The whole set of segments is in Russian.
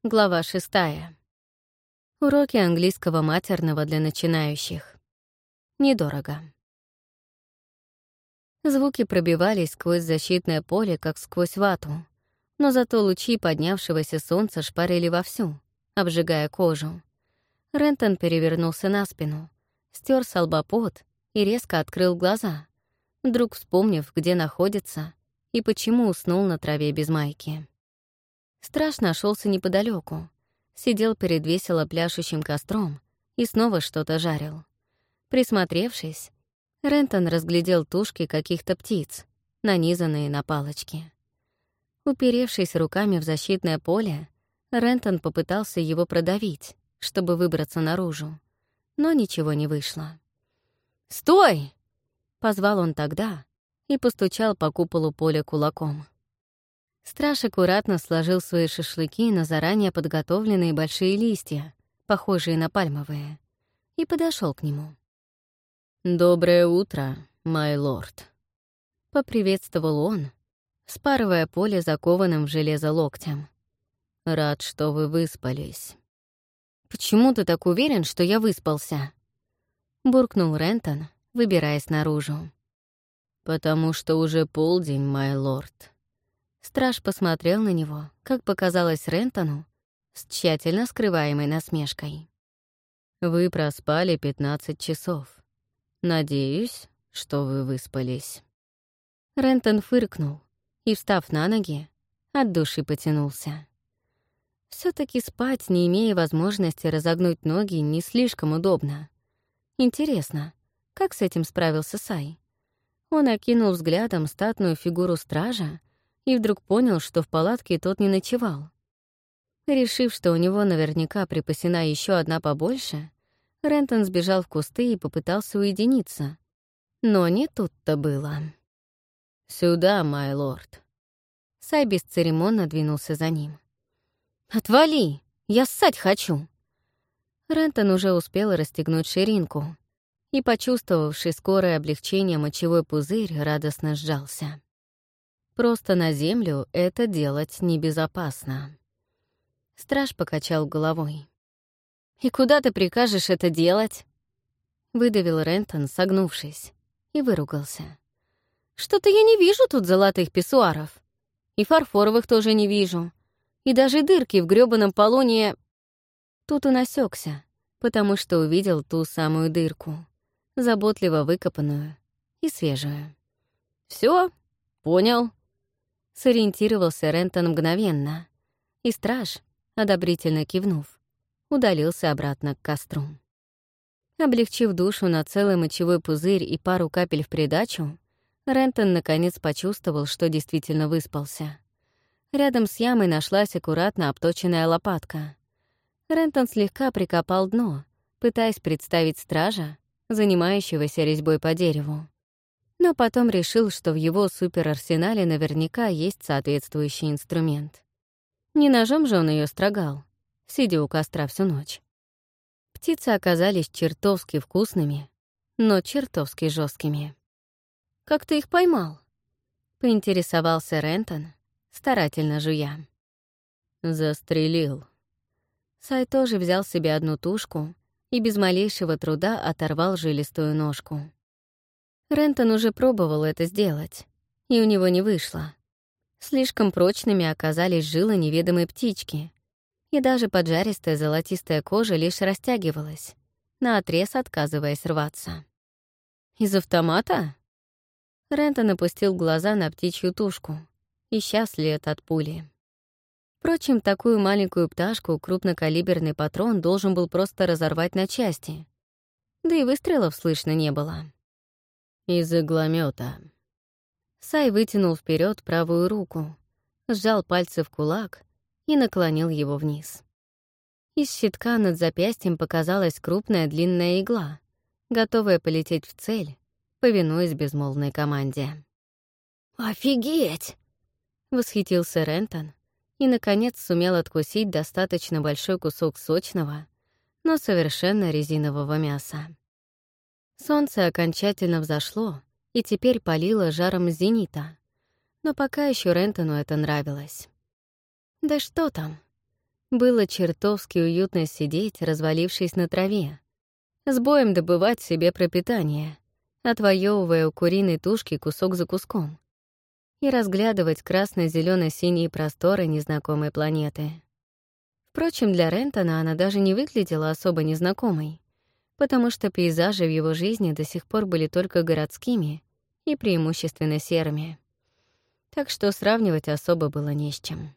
Глава 6. Уроки английского матерного для начинающих. Недорого. Звуки пробивались сквозь защитное поле, как сквозь вату, но зато лучи поднявшегося солнца шпарили вовсю, обжигая кожу. Рентон перевернулся на спину, стер с лба пот и резко открыл глаза, вдруг вспомнив, где находится и почему уснул на траве без майки. Страж нашелся неподалеку, сидел перед весело пляшущим костром и снова что-то жарил. Присмотревшись, Рентон разглядел тушки каких-то птиц, нанизанные на палочки. Уперевшись руками в защитное поле, Рентон попытался его продавить, чтобы выбраться наружу, но ничего не вышло. «Стой!» — позвал он тогда и постучал по куполу поля кулаком. Страж аккуратно сложил свои шашлыки на заранее подготовленные большие листья, похожие на пальмовые, и подошел к нему. «Доброе утро, май лорд», — поприветствовал он, спарывая поле закованным в железо локтем. «Рад, что вы выспались». «Почему ты так уверен, что я выспался?» — буркнул Рентон, выбираясь наружу. «Потому что уже полдень, май лорд». Страж посмотрел на него, как показалось Рентону, с тщательно скрываемой насмешкой. «Вы проспали 15 часов. Надеюсь, что вы выспались». Рентон фыркнул и, встав на ноги, от души потянулся. все таки спать, не имея возможности разогнуть ноги, не слишком удобно. Интересно, как с этим справился Сай? Он окинул взглядом статную фигуру стража и вдруг понял, что в палатке тот не ночевал. Решив, что у него наверняка припасена еще одна побольше, Рентон сбежал в кусты и попытался уединиться. Но не тут-то было. «Сюда, май лорд». Сай бесцеремонно двинулся за ним. «Отвали! Я ссать хочу!» Рентон уже успел расстегнуть ширинку и, почувствовавший скорое облегчение, мочевой пузырь радостно сжался. Просто на землю это делать небезопасно. Страж покачал головой. «И куда ты прикажешь это делать?» Выдавил Рентон, согнувшись, и выругался. «Что-то я не вижу тут золотых писсуаров. И фарфоровых тоже не вижу. И даже дырки в грёбаном полу не...» Тут он осёкся, потому что увидел ту самую дырку, заботливо выкопанную и свежую. «Всё, понял». Сориентировался Рентон мгновенно, и страж, одобрительно кивнув, удалился обратно к костру. Облегчив душу на целый мочевой пузырь и пару капель в придачу, Рентон наконец почувствовал, что действительно выспался. Рядом с ямой нашлась аккуратно обточенная лопатка. Рентон слегка прикопал дно, пытаясь представить стража, занимающегося резьбой по дереву. Но потом решил, что в его суперарсенале наверняка есть соответствующий инструмент. Не ножом же он ее строгал, сидя у костра всю ночь. Птицы оказались чертовски вкусными, но чертовски жесткими. «Как ты их поймал?» — поинтересовался Рентон, старательно жуя. «Застрелил». Сай тоже взял себе одну тушку и без малейшего труда оторвал жилистую ножку. Рентон уже пробовал это сделать, и у него не вышло. Слишком прочными оказались жилы неведомой птички, и даже поджаристая золотистая кожа лишь растягивалась, наотрез отказываясь рваться. «Из автомата?» Рентон опустил глаза на птичью тушку, ища след от пули. Впрочем, такую маленькую пташку крупнокалиберный патрон должен был просто разорвать на части, да и выстрелов слышно не было. «Из игломёта». Сай вытянул вперед правую руку, сжал пальцы в кулак и наклонил его вниз. Из щитка над запястьем показалась крупная длинная игла, готовая полететь в цель, повинуясь безмолвной команде. «Офигеть!» — восхитился Рентон и, наконец, сумел откусить достаточно большой кусок сочного, но совершенно резинового мяса. Солнце окончательно взошло и теперь палило жаром зенита, но пока еще Рентону это нравилось. Да что там? Было чертовски уютно сидеть, развалившись на траве, с боем добывать себе пропитание, отвоевывая у куриной тушки кусок за куском, и разглядывать красно-зелено-синие просторы незнакомой планеты. Впрочем, для Рентона она даже не выглядела особо незнакомой, потому что пейзажи в его жизни до сих пор были только городскими и преимущественно серыми. Так что сравнивать особо было не с чем.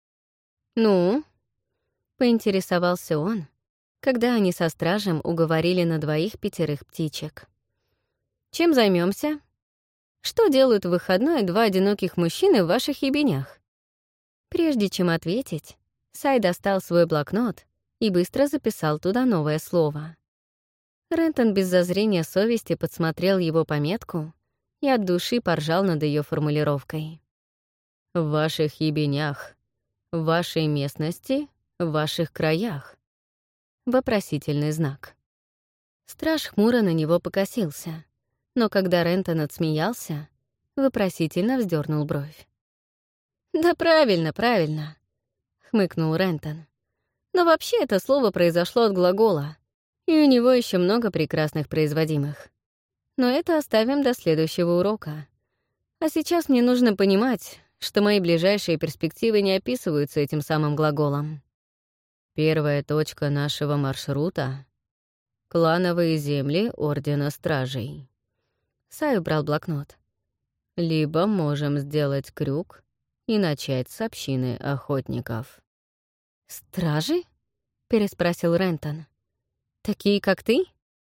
«Ну?» — поинтересовался он, когда они со стражем уговорили на 2 птичек. «Чем займемся? Что делают в выходной 2 одиноких мужчины в ваших ебенях?» Прежде чем ответить, Сай достал свой блокнот и быстро записал туда новое слово. Рентон без зазрения совести подсмотрел его пометку и от души поржал над ее формулировкой. «В ваших ебенях, в вашей местности, в ваших краях». Вопросительный знак. Страж хмуро на него покосился, но когда Рентон отсмеялся, вопросительно вздернул бровь. «Да правильно, правильно», — хмыкнул Рентон. «Но вообще это слово произошло от глагола, и у него еще много прекрасных производимых. Но это оставим до следующего урока. А сейчас мне нужно понимать, что мои ближайшие перспективы не описываются этим самым глаголом. Первая точка нашего маршрута — клановые земли Ордена Стражей». Сай убрал блокнот. «Либо можем сделать крюк и начать с общины охотников». «Стражи?» — переспросил Рентон. «Такие, как ты?»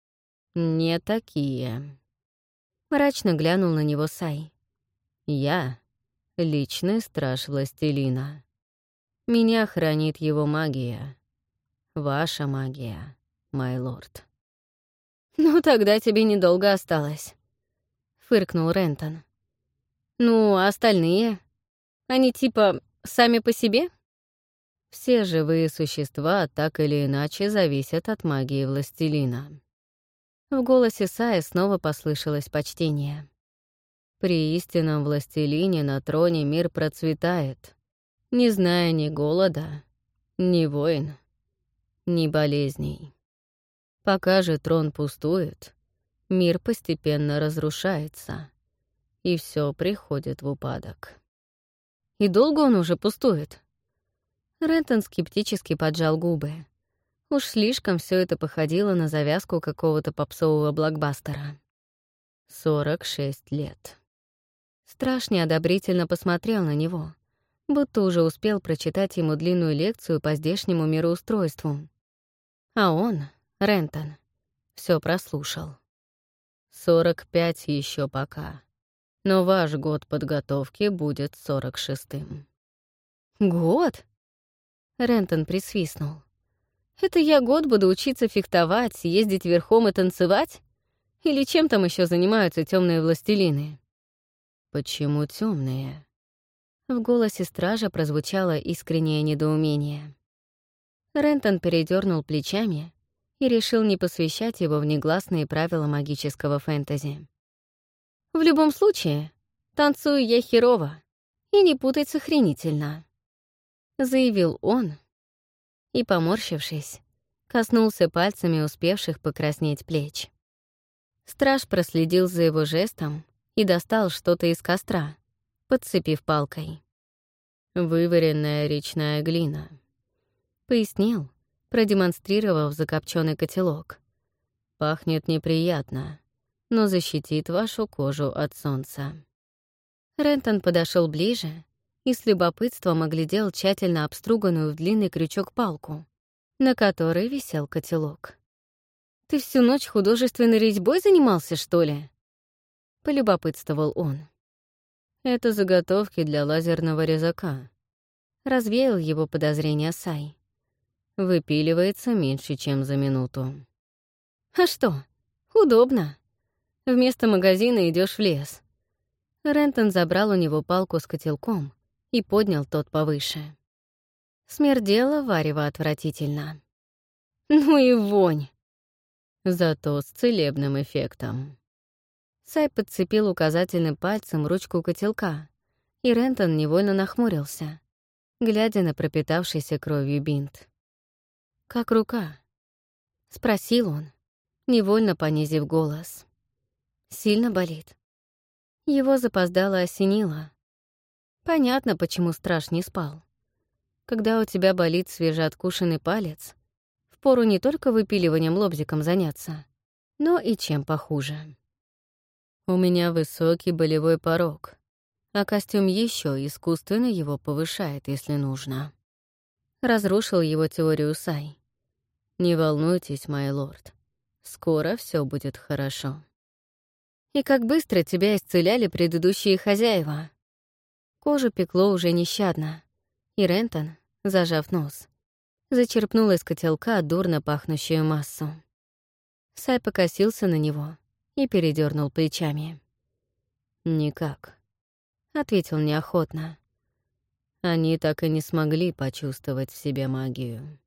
«Не такие». Мрачно глянул на него Сай. «Я — личный страж Властелина. Меня хранит его магия. Ваша магия, май лорд». «Ну, тогда тебе недолго осталось», — фыркнул Рентон. «Ну, а остальные? Они типа сами по себе?» «Все живые существа так или иначе зависят от магии Властелина». В голосе Сая снова послышалось почтение. «При истинном Властелине на троне мир процветает, не зная ни голода, ни войн, ни болезней. Пока же трон пустует, мир постепенно разрушается, и все приходит в упадок». «И долго он уже пустует?» Рентон скептически поджал губы. Уж слишком все это походило на завязку какого-то попсового блокбастера. 46 лет. Страж неодобрительно посмотрел на него, будто уже успел прочитать ему длинную лекцию по здешнему мироустройству. А он, Рентон, все прослушал. 45 еще пока, но ваш год подготовки будет 46-м. «Год?» Рентон присвистнул. «Это я год буду учиться фехтовать, ездить верхом и танцевать? Или чем там еще занимаются темные властелины?» «Почему темные?» В голосе стража прозвучало искреннее недоумение. Рентон передернул плечами и решил не посвящать его в негласные правила магического фэнтези. «В любом случае, танцую я херово, и не путать с охренительно», — заявил он, и, поморщившись, коснулся пальцами успевших покраснеть плеч. Страж проследил за его жестом и достал что-то из костра, подцепив палкой. «Вываренная речная глина», — пояснил, продемонстрировав закопченный котелок. «Пахнет неприятно, но защитит вашу кожу от солнца». Рентон подошел ближе и с любопытством оглядел тщательно обструганную в длинный крючок палку, на которой висел котелок. «Ты всю ночь художественной резьбой занимался, что ли?» — полюбопытствовал он. «Это заготовки для лазерного резака», — развеял его подозрения Сай. «Выпиливается меньше, чем за минуту». «А что? Удобно. Вместо магазина идешь в лес». Рентон забрал у него палку с котелком и поднял тот повыше. Смердело варево отвратительно. «Ну и вонь!» «Зато с целебным эффектом». Сай подцепил указательным пальцем ручку котелка, и Рентон невольно нахмурился, глядя на пропитавшийся кровью бинт. «Как рука?» — спросил он, невольно понизив голос. «Сильно болит?» Его запоздало осенило. Понятно, почему страж не спал. Когда у тебя болит свежеоткушенный палец, впору не только выпиливанием лобзиком заняться, но и чем похуже. У меня высокий болевой порог, а костюм еще искусственно его повышает, если нужно. Разрушил его теорию Сай. Не волнуйтесь, мой лорд. Скоро все будет хорошо. И как быстро тебя исцеляли предыдущие хозяева. Кожу пекло уже нещадно, и Рентон, зажав нос, зачерпнул из котелка дурно пахнущую массу. Сай покосился на него и передернул плечами. «Никак», — ответил неохотно. «Они так и не смогли почувствовать в себе магию».